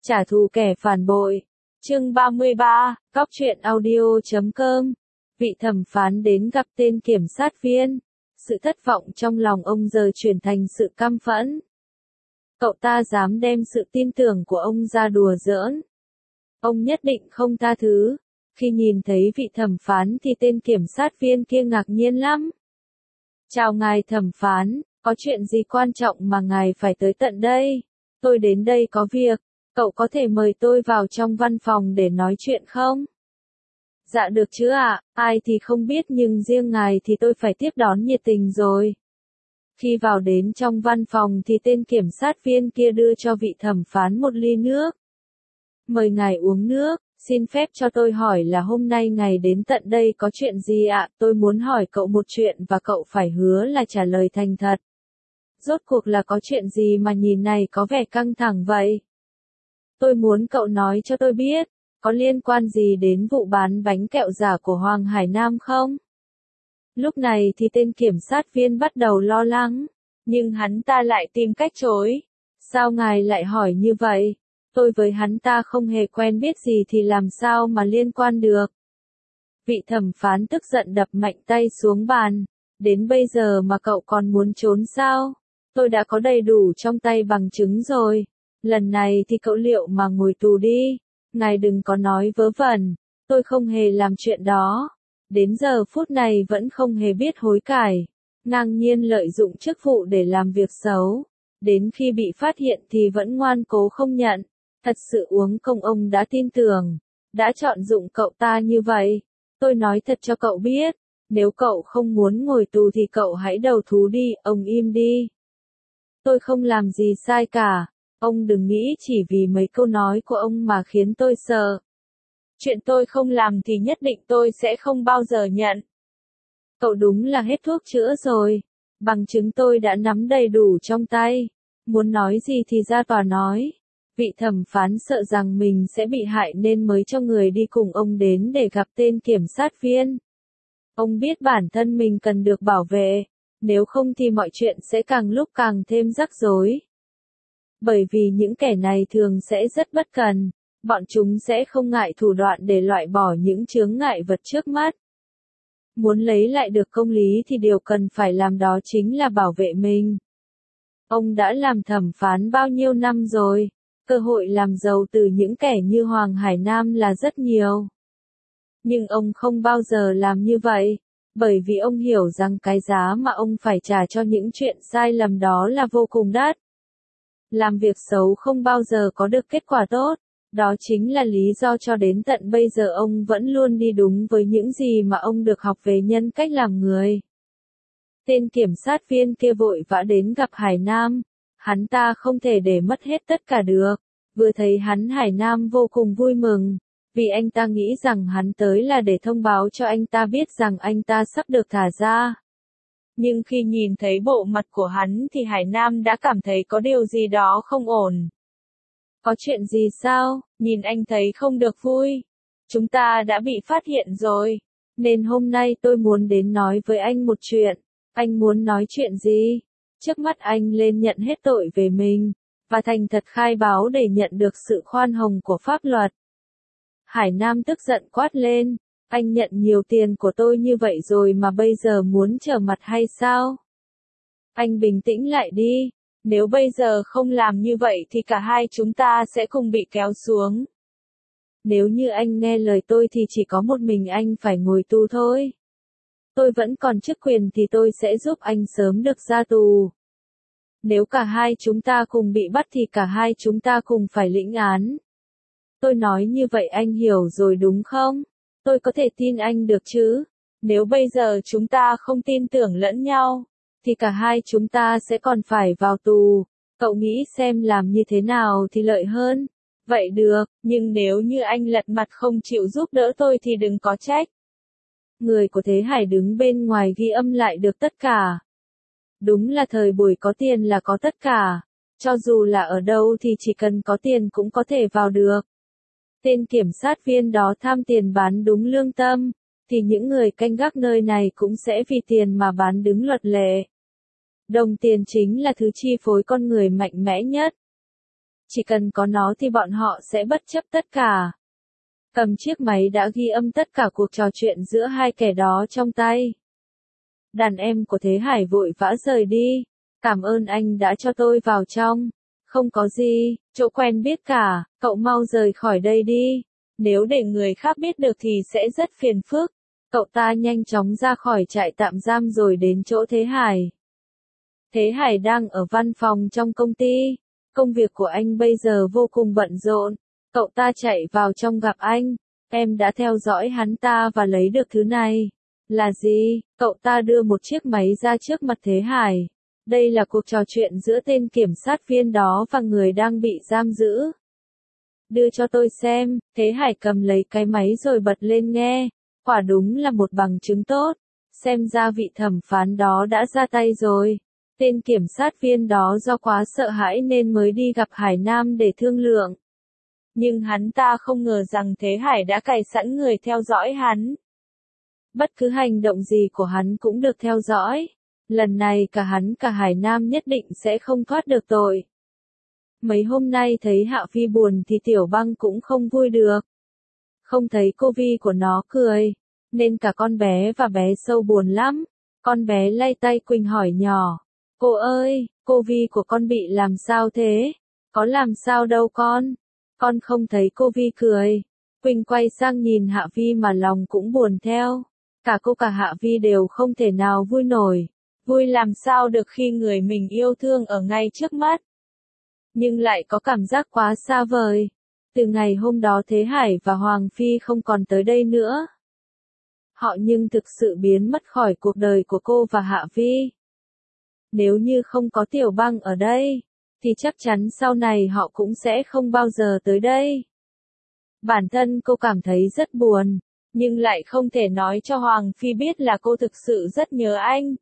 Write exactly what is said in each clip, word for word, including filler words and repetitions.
Trả thù kẻ phản bội. Chương ba mươi ba, Cóc truyện audio chấm com. Vị thẩm phán đến gặp tên kiểm sát viên. Sự thất vọng trong lòng ông giờ chuyển thành sự căm phẫn. Cậu ta dám đem sự tin tưởng của ông ra đùa giỡn. Ông nhất định không tha thứ. Khi nhìn thấy vị thẩm phán thì tên kiểm sát viên kia ngạc nhiên lắm. Chào ngài thẩm phán, có chuyện gì quan trọng mà ngài phải tới tận đây? Tôi đến đây có việc, cậu có thể mời tôi vào trong văn phòng để nói chuyện không? Dạ được chứ ạ, ai thì không biết nhưng riêng ngài thì tôi phải tiếp đón nhiệt tình rồi. Khi vào đến trong văn phòng thì tên kiểm sát viên kia đưa cho vị thẩm phán một ly nước. Mời ngài uống nước, xin phép cho tôi hỏi là hôm nay ngài đến tận đây có chuyện gì ạ? Tôi muốn hỏi cậu một chuyện và cậu phải hứa là trả lời thành thật. Rốt cuộc là có chuyện gì mà nhìn này có vẻ căng thẳng vậy? Tôi muốn cậu nói cho tôi biết, có liên quan gì đến vụ bán bánh kẹo giả của Hoàng Hải Nam không? Lúc này thì tên kiểm sát viên bắt đầu lo lắng, nhưng hắn ta lại tìm cách chối. Sao ngài lại hỏi như vậy? Tôi với hắn ta không hề quen biết gì thì làm sao mà liên quan được? Vị thẩm phán tức giận đập mạnh tay xuống bàn. Đến bây giờ mà cậu còn muốn trốn sao? Tôi đã có đầy đủ trong tay bằng chứng rồi. Lần này thì cậu liệu mà ngồi tù đi. Ngài đừng có nói vớ vẩn. Tôi không hề làm chuyện đó. Đến giờ phút này vẫn không hề biết hối cải. Ngang nhiên lợi dụng chức vụ để làm việc xấu. Đến khi bị phát hiện thì vẫn ngoan cố không nhận. Thật sự uống công ông đã tin tưởng. Đã chọn dụng cậu ta như vậy. Tôi nói thật cho cậu biết. Nếu cậu không muốn ngồi tù thì cậu hãy đầu thú đi, ông im đi. Tôi không làm gì sai cả. Ông đừng nghĩ chỉ vì mấy câu nói của ông mà khiến tôi sợ. Chuyện tôi không làm thì nhất định tôi sẽ không bao giờ nhận. Cậu đúng là hết thuốc chữa rồi. Bằng chứng tôi đã nắm đầy đủ trong tay. Muốn nói gì thì ra tòa nói. Vị thẩm phán sợ rằng mình sẽ bị hại nên mới cho người đi cùng ông đến để gặp tên kiểm sát viên. Ông biết bản thân mình cần được bảo vệ. Nếu không thì mọi chuyện sẽ càng lúc càng thêm rắc rối. Bởi vì những kẻ này thường sẽ rất bất cần. Bọn chúng sẽ không ngại thủ đoạn để loại bỏ những chướng ngại vật trước mắt. Muốn lấy lại được công lý thì điều cần phải làm đó chính là bảo vệ mình. Ông đã làm thẩm phán bao nhiêu năm rồi. Cơ hội làm giàu từ những kẻ như Hoàng Hải Nam là rất nhiều. Nhưng ông không bao giờ làm như vậy. Bởi vì ông hiểu rằng cái giá mà ông phải trả cho những chuyện sai lầm đó là vô cùng đắt. Làm việc xấu không bao giờ có được kết quả tốt. Đó chính là lý do cho đến tận bây giờ ông vẫn luôn đi đúng với những gì mà ông được học về nhân cách làm người. Tên kiểm sát viên kia vội vã đến gặp Hải Nam. Hắn ta không thể để mất hết tất cả được. Vừa thấy hắn Hải Nam vô cùng vui mừng. Vì anh ta nghĩ rằng hắn tới là để thông báo cho anh ta biết rằng anh ta sắp được thả ra. Nhưng khi nhìn thấy bộ mặt của hắn thì Hải Nam đã cảm thấy có điều gì đó không ổn. Có chuyện gì sao? Nhìn anh thấy không được vui. Chúng ta đã bị phát hiện rồi. Nên hôm nay tôi muốn đến nói với anh một chuyện. Anh muốn nói chuyện gì? Trước mắt anh lên nhận hết tội về mình. Và thành thật khai báo để nhận được sự khoan hồng của pháp luật. Hải Nam tức giận quát lên. Anh nhận nhiều tiền của tôi như vậy rồi mà bây giờ muốn trở mặt hay sao? Anh bình tĩnh lại đi. Nếu bây giờ không làm như vậy thì cả hai chúng ta sẽ cùng bị kéo xuống. Nếu như anh nghe lời tôi thì chỉ có một mình anh phải ngồi tù thôi. Tôi vẫn còn chức quyền thì tôi sẽ giúp anh sớm được ra tù. Nếu cả hai chúng ta cùng bị bắt thì cả hai chúng ta cùng phải lĩnh án. Tôi nói như vậy anh hiểu rồi đúng không? Tôi có thể tin anh được chứ? Nếu bây giờ chúng ta không tin tưởng lẫn nhau, thì cả hai chúng ta sẽ còn phải vào tù. Cậu nghĩ xem làm như thế nào thì lợi hơn? Vậy được, nhưng nếu như anh lật mặt không chịu giúp đỡ tôi thì đừng có trách. Người của Thế Hải đứng bên ngoài ghi âm lại được tất cả. Đúng là thời buổi có tiền là có tất cả. Cho dù là ở đâu thì chỉ cần có tiền cũng có thể vào được. Tên kiểm sát viên đó tham tiền bán đúng lương tâm, thì những người canh gác nơi này cũng sẽ vì tiền mà bán đứng luật lệ. Đồng tiền chính là thứ chi phối con người mạnh mẽ nhất. Chỉ cần có nó thì bọn họ sẽ bất chấp tất cả. Cầm chiếc máy đã ghi âm tất cả cuộc trò chuyện giữa hai kẻ đó trong tay. Đàn em của Thế Hải vội vã rời đi. Cảm ơn anh đã cho tôi vào trong. Không có gì, chỗ quen biết cả, cậu mau rời khỏi đây đi. Nếu để người khác biết được thì sẽ rất phiền phức. Cậu ta nhanh chóng ra khỏi trại tạm giam rồi đến chỗ Thế Hải. Thế Hải đang ở văn phòng trong công ty. Công việc của anh bây giờ vô cùng bận rộn. Cậu ta chạy vào trong gặp anh. Em đã theo dõi hắn ta và lấy được thứ này. Là gì? Cậu ta đưa một chiếc máy ra trước mặt Thế Hải. Đây là cuộc trò chuyện giữa tên kiểm sát viên đó và người đang bị giam giữ. Đưa cho tôi xem. Thế Hải cầm lấy cái máy rồi bật lên nghe. Quả đúng là một bằng chứng tốt. Xem ra vị thẩm phán đó đã ra tay rồi. Tên kiểm sát viên đó do quá sợ hãi nên mới đi gặp Hải Nam để thương lượng. Nhưng hắn ta không ngờ rằng Thế Hải đã cài sẵn người theo dõi hắn. Bất cứ hành động gì của hắn cũng được theo dõi. Lần này cả hắn cả Hải Nam nhất định sẽ không thoát được tội. Mấy hôm nay thấy Hạ Phi buồn thì Tiểu Băng cũng không vui được. Không thấy cô Vi của nó cười, nên cả con bé và bé Sâu buồn lắm. Con bé lay tay Quỳnh hỏi nhỏ. Cô ơi, cô Vi của con bị làm sao thế? Có làm sao đâu con. Con không thấy cô Vi cười. Quỳnh quay sang nhìn Hạ Vi mà lòng cũng buồn theo. Cả cô cả Hạ Vi đều không thể nào vui nổi. Vui làm sao được khi người mình yêu thương ở ngay trước mắt. Nhưng lại có cảm giác quá xa vời. Từ ngày hôm đó Thế Hải và Hoàng Phi không còn tới đây nữa. Họ nhưng thực sự biến mất khỏi cuộc đời của cô và Hạ Vi. Nếu như không có Tiểu Băng ở đây, thì chắc chắn sau này họ cũng sẽ không bao giờ tới đây. Bản thân cô cảm thấy rất buồn, nhưng lại không thể nói cho Hoàng Phi biết là cô thực sự rất nhớ anh.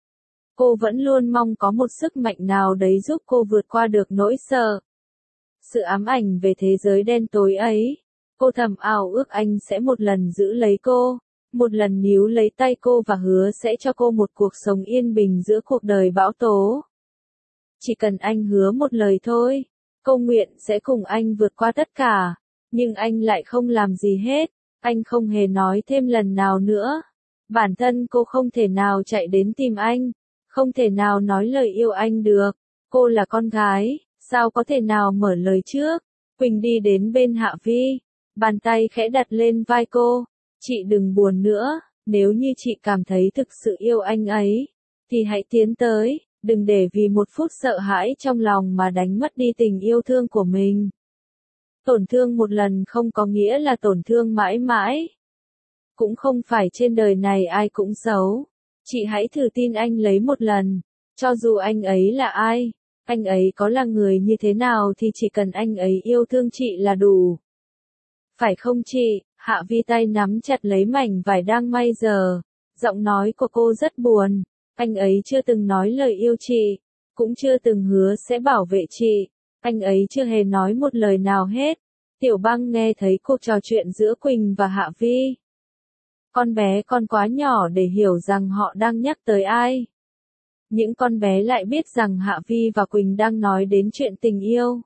Cô vẫn luôn mong có một sức mạnh nào đấy giúp cô vượt qua được nỗi sợ. Sự ám ảnh về thế giới đen tối ấy. Cô thầm ảo ước anh sẽ một lần giữ lấy cô, một lần níu lấy tay cô và hứa sẽ cho cô một cuộc sống yên bình giữa cuộc đời bão tố. Chỉ cần anh hứa một lời thôi, cô nguyện sẽ cùng anh vượt qua tất cả. Nhưng anh lại không làm gì hết, anh không hề nói thêm lần nào nữa. Bản thân cô không thể nào chạy đến tìm anh, không thể nào nói lời yêu anh được. Cô là con gái, sao có thể nào mở lời trước? Quỳnh đi đến bên Hạ Vi, bàn tay khẽ đặt lên vai cô. Chị đừng buồn nữa, nếu như chị cảm thấy thực sự yêu anh ấy, thì hãy tiến tới, đừng để vì một phút sợ hãi trong lòng mà đánh mất đi tình yêu thương của mình. Tổn thương một lần không có nghĩa là tổn thương mãi mãi. Cũng không phải trên đời này ai cũng xấu. Chị hãy thử tin anh lấy một lần. Cho dù anh ấy là ai, anh ấy có là người như thế nào thì chỉ cần anh ấy yêu thương chị là đủ. Phải không chị? Hạ Vi tay nắm chặt lấy mảnh vải đang may giờ. Giọng nói của cô rất buồn. Anh ấy chưa từng nói lời yêu chị, cũng chưa từng hứa sẽ bảo vệ chị. Anh ấy chưa hề nói một lời nào hết. Tiểu Băng nghe thấy cuộc trò chuyện giữa Quỳnh và Hạ Vi. Con bé còn quá nhỏ để hiểu rằng họ đang nhắc tới ai. Những con bé lại biết rằng Hạ Vi và Quỳnh đang nói đến chuyện tình yêu.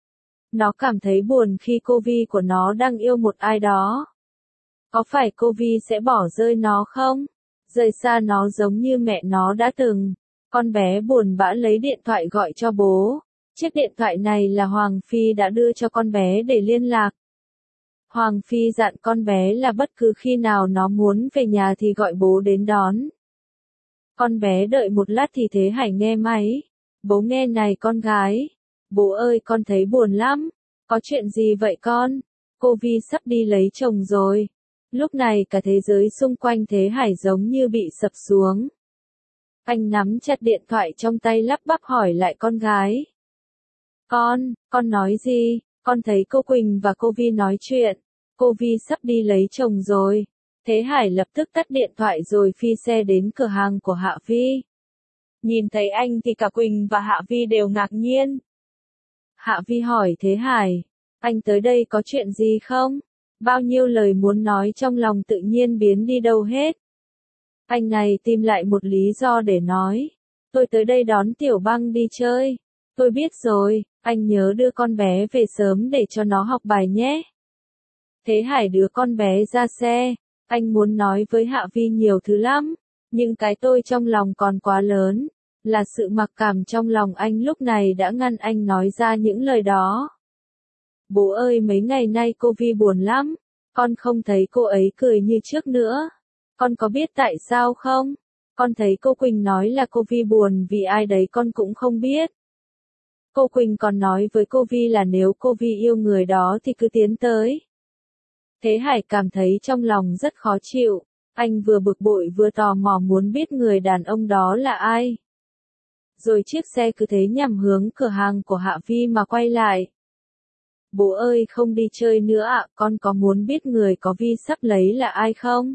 Nó cảm thấy buồn khi cô Vi của nó đang yêu một ai đó. Có phải cô Vi sẽ bỏ rơi nó không? Rời xa nó giống như mẹ nó đã từng. Con bé buồn bã lấy điện thoại gọi cho bố. Chiếc điện thoại này là Hoàng Phi đã đưa cho con bé để liên lạc. Hoàng Phi dặn con bé là bất cứ khi nào nó muốn về nhà thì gọi bố đến đón. Con bé đợi một lát thì Thế Hải nghe máy. Bố nghe này con gái. Bố ơi con thấy buồn lắm. Có chuyện gì vậy con? Cô Vi sắp đi lấy chồng rồi. Lúc này cả thế giới xung quanh Thế Hải giống như bị sập xuống. Anh nắm chặt điện thoại trong tay lắp bắp hỏi lại con gái. Con, con nói gì? Con thấy cô Quỳnh và cô Vi nói chuyện. Cô Vi sắp đi lấy chồng rồi. Thế Hải lập tức tắt điện thoại rồi phi xe đến cửa hàng của Hạ Vi. Nhìn thấy anh thì cả Quỳnh và Hạ Vi đều ngạc nhiên. Hạ Vi hỏi Thế Hải, anh tới đây có chuyện gì không? Bao nhiêu lời muốn nói trong lòng tự nhiên biến đi đâu hết. Anh này tìm lại một lý do để nói. Tôi tới đây đón Tiểu Băng đi chơi. Tôi biết rồi, anh nhớ đưa con bé về sớm để cho nó học bài nhé. Thế Hải đưa con bé ra xe, anh muốn nói với Hạ Vi nhiều thứ lắm, nhưng cái tôi trong lòng còn quá lớn, là sự mặc cảm trong lòng anh lúc này đã ngăn anh nói ra những lời đó. Bố ơi, mấy ngày nay cô Vi buồn lắm, con không thấy cô ấy cười như trước nữa. Con có biết tại sao không? Con thấy cô Quỳnh nói là cô Vi buồn vì ai đấy con cũng không biết. Cô Quỳnh còn nói với cô Vi là nếu cô Vi yêu người đó thì cứ tiến tới. Thế Hải cảm thấy trong lòng rất khó chịu, anh vừa bực bội vừa tò mò muốn biết người đàn ông đó là ai. Rồi chiếc xe cứ thế nhằm hướng cửa hàng của Hạ Vi mà quay lại. Bố ơi, không đi chơi nữa ạ, con có muốn biết người có Vi sắp lấy là ai không?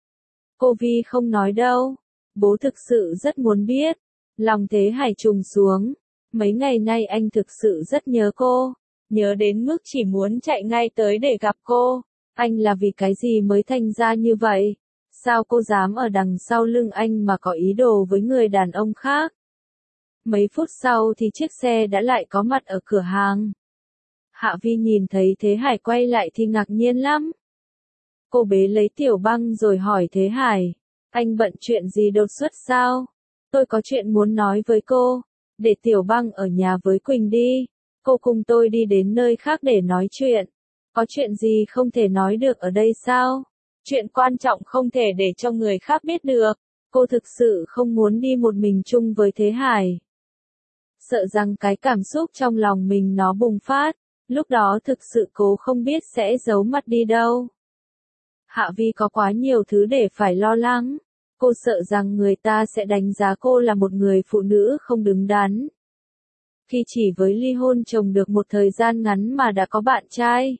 Cô Vi không nói đâu. Bố thực sự rất muốn biết. Lòng Thế Hải trùng xuống. Mấy ngày nay anh thực sự rất nhớ cô. Nhớ đến mức chỉ muốn chạy ngay tới để gặp cô. Anh là vì cái gì mới thành ra như vậy? Sao cô dám ở đằng sau lưng anh mà có ý đồ với người đàn ông khác? Mấy phút sau thì chiếc xe đã lại có mặt ở cửa hàng. Hạ Vi nhìn thấy Thế Hải quay lại thì ngạc nhiên lắm. Cô bế lấy Tiểu Băng rồi hỏi Thế Hải, anh bận chuyện gì đột xuất sao? Tôi có chuyện muốn nói với cô, để Tiểu Băng ở nhà với Quỳnh đi, cô cùng tôi đi đến nơi khác để nói chuyện. Có chuyện gì không thể nói được ở đây sao? Chuyện quan trọng không thể để cho người khác biết được. Cô thực sự không muốn đi một mình chung với Thế Hải. Sợ rằng cái cảm xúc trong lòng mình nó bùng phát, lúc đó thực sự cô không biết sẽ giấu mặt đi đâu. Hạ Vi có quá nhiều thứ để phải lo lắng. Cô sợ rằng người ta sẽ đánh giá cô là một người phụ nữ không đứng đắn. Khi chỉ với ly hôn chồng được một thời gian ngắn mà đã có bạn trai.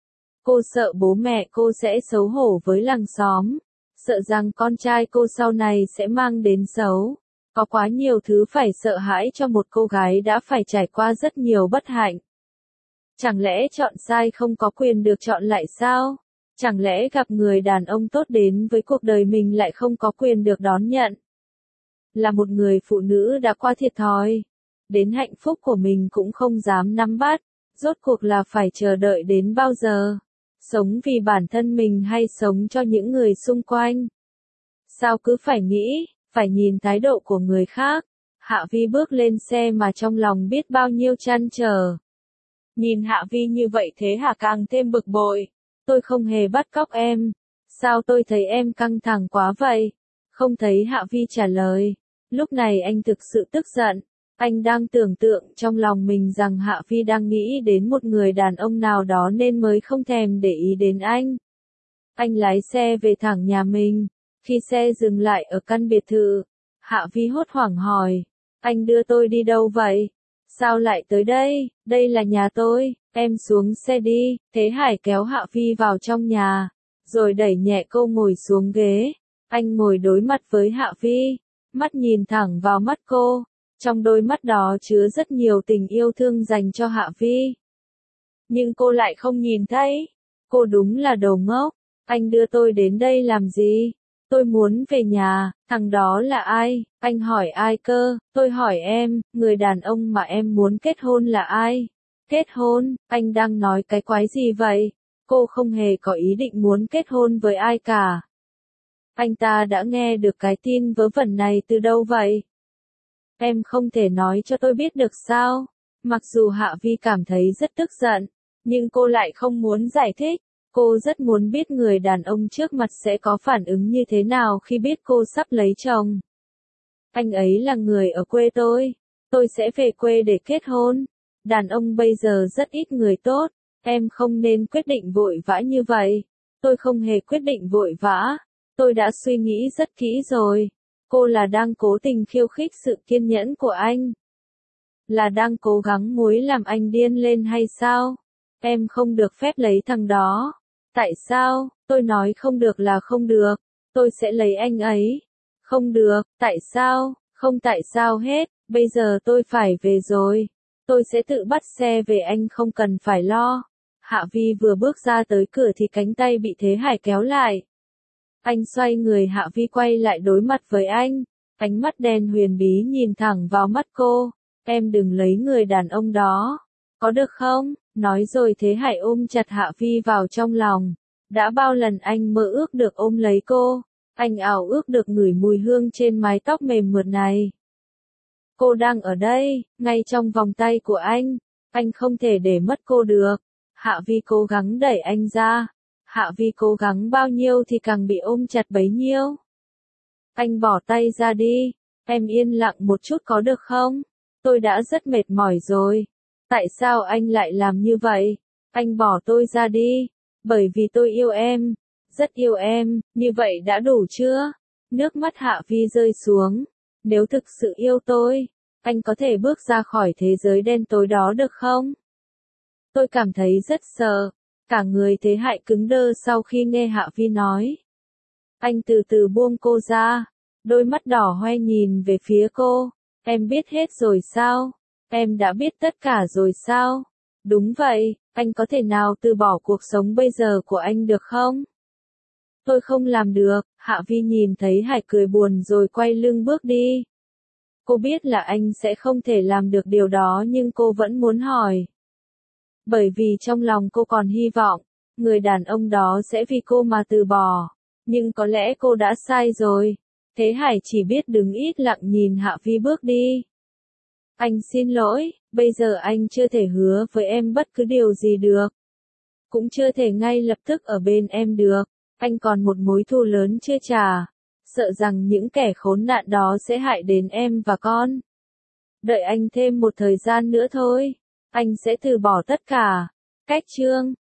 Cô sợ bố mẹ cô sẽ xấu hổ với làng xóm. Sợ rằng con trai cô sau này sẽ mang đến xấu. Có quá nhiều thứ phải sợ hãi cho một cô gái đã phải trải qua rất nhiều bất hạnh. Chẳng lẽ chọn sai không có quyền được chọn lại sao? Chẳng lẽ gặp người đàn ông tốt đến với cuộc đời mình lại không có quyền được đón nhận? Là một người phụ nữ đã qua thiệt thòi, đến hạnh phúc của mình cũng không dám nắm bắt, rốt cuộc là phải chờ đợi đến bao giờ? Sống vì bản thân mình hay sống cho những người xung quanh? Sao cứ phải nghĩ, phải nhìn thái độ của người khác? Hạ Vi bước lên xe mà trong lòng biết bao nhiêu trăn trở. Nhìn Hạ Vi như vậy Thế Hà càng thêm bực bội. Tôi không hề bắt cóc em. Sao tôi thấy em căng thẳng quá vậy? Không thấy Hạ Vi trả lời. Lúc này anh thực sự tức giận. Anh đang tưởng tượng trong lòng mình rằng Hạ Vi đang nghĩ đến một người đàn ông nào đó nên mới không thèm để ý đến anh. Anh lái xe về thẳng nhà mình. Khi xe dừng lại ở căn biệt thự, Hạ Vi hốt hoảng hỏi. Anh đưa tôi đi đâu vậy? Sao lại tới đây? Đây là nhà tôi, em xuống xe đi. Thế Hải kéo Hạ Vi vào trong nhà, rồi đẩy nhẹ cô ngồi xuống ghế. Anh ngồi đối mặt với Hạ Vi, mắt nhìn thẳng vào mắt cô. Trong đôi mắt đó chứa rất nhiều tình yêu thương dành cho Hạ Vi. Nhưng cô lại không nhìn thấy. Cô đúng là đồ ngốc. Anh đưa tôi đến đây làm gì? Tôi muốn về nhà. Thằng đó là ai? Anh hỏi ai cơ? Tôi hỏi em, người đàn ông mà em muốn kết hôn là ai? Kết hôn? Anh đang nói cái quái gì vậy? Cô không hề có ý định muốn kết hôn với ai cả. Anh ta đã nghe được cái tin vớ vẩn này từ đâu vậy? Em không thể nói cho tôi biết được sao? Mặc dù Hạ Vi cảm thấy rất tức giận, nhưng cô lại không muốn giải thích. Cô rất muốn biết người đàn ông trước mặt sẽ có phản ứng như thế nào khi biết cô sắp lấy chồng. Anh ấy là người ở quê tôi. Tôi sẽ về quê để kết hôn. Đàn ông bây giờ rất ít người tốt. Em không nên quyết định vội vã như vậy. Tôi không hề quyết định vội vã. Tôi đã suy nghĩ rất kỹ rồi. Cô là đang cố tình khiêu khích sự kiên nhẫn của anh. Là đang cố gắng muốn làm anh điên lên hay sao? Em không được phép lấy thằng đó. Tại sao? Tôi nói không được là không được. Tôi sẽ lấy anh ấy. Không được. Tại sao? Không tại sao hết. Bây giờ tôi phải về rồi. Tôi sẽ tự bắt xe về, anh không cần phải lo. Hạ Vi vừa bước ra tới cửa thì cánh tay bị Thế Hải kéo lại. Anh xoay người, Hạ Vi quay lại đối mặt với anh. Ánh mắt đen huyền bí nhìn thẳng vào mắt cô. Em đừng lấy người đàn ông đó. có được không? Nói rồi Thế Hải ôm chặt Hạ Vi vào trong lòng. Đã bao lần anh mơ ước được ôm lấy cô, anh ảo ước được ngửi mùi hương trên mái tóc mềm mượt này. Cô đang ở đây, ngay trong vòng tay của anh, anh không thể để mất cô được. Hạ Vi cố gắng đẩy anh ra. Hạ Vi cố gắng bao nhiêu thì càng bị ôm chặt bấy nhiêu. Anh bỏ tay ra đi, em yên lặng một chút có được không? Tôi đã rất mệt mỏi rồi. Tại sao anh lại làm như vậy? Anh bỏ tôi ra đi, bởi vì tôi yêu em, rất yêu em, như vậy đã đủ chưa? Nước mắt Hạ Vi rơi xuống. Nếu thực sự yêu tôi, anh có thể bước ra khỏi thế giới đen tối đó được không? Tôi cảm thấy rất sợ. Cả người Thế Hải cứng đơ sau khi nghe Hạ Vi nói. Anh từ từ buông cô ra. Đôi mắt đỏ hoe nhìn về phía cô. Em biết hết rồi sao? Em đã biết tất cả rồi sao? Đúng vậy, anh có thể nào từ bỏ cuộc sống bây giờ của anh được không? Tôi không làm được. Hạ Vi nhìn thấy Hải cười buồn rồi quay lưng bước đi. Cô biết là anh sẽ không thể làm được điều đó nhưng cô vẫn muốn hỏi. Bởi vì trong lòng cô còn hy vọng, người đàn ông đó sẽ vì cô mà từ bỏ. Nhưng có lẽ cô đã sai rồi. Thế Hải chỉ biết đứng ít lặng nhìn Hạ Vi bước đi. Anh xin lỗi, bây giờ anh chưa thể hứa với em bất cứ điều gì được. Cũng chưa thể ngay lập tức ở bên em được. Anh còn một mối thù lớn chưa trả. Sợ rằng những kẻ khốn nạn đó sẽ hại đến em và con. Đợi anh thêm một thời gian nữa thôi. Anh sẽ từ bỏ tất cả. Cách chương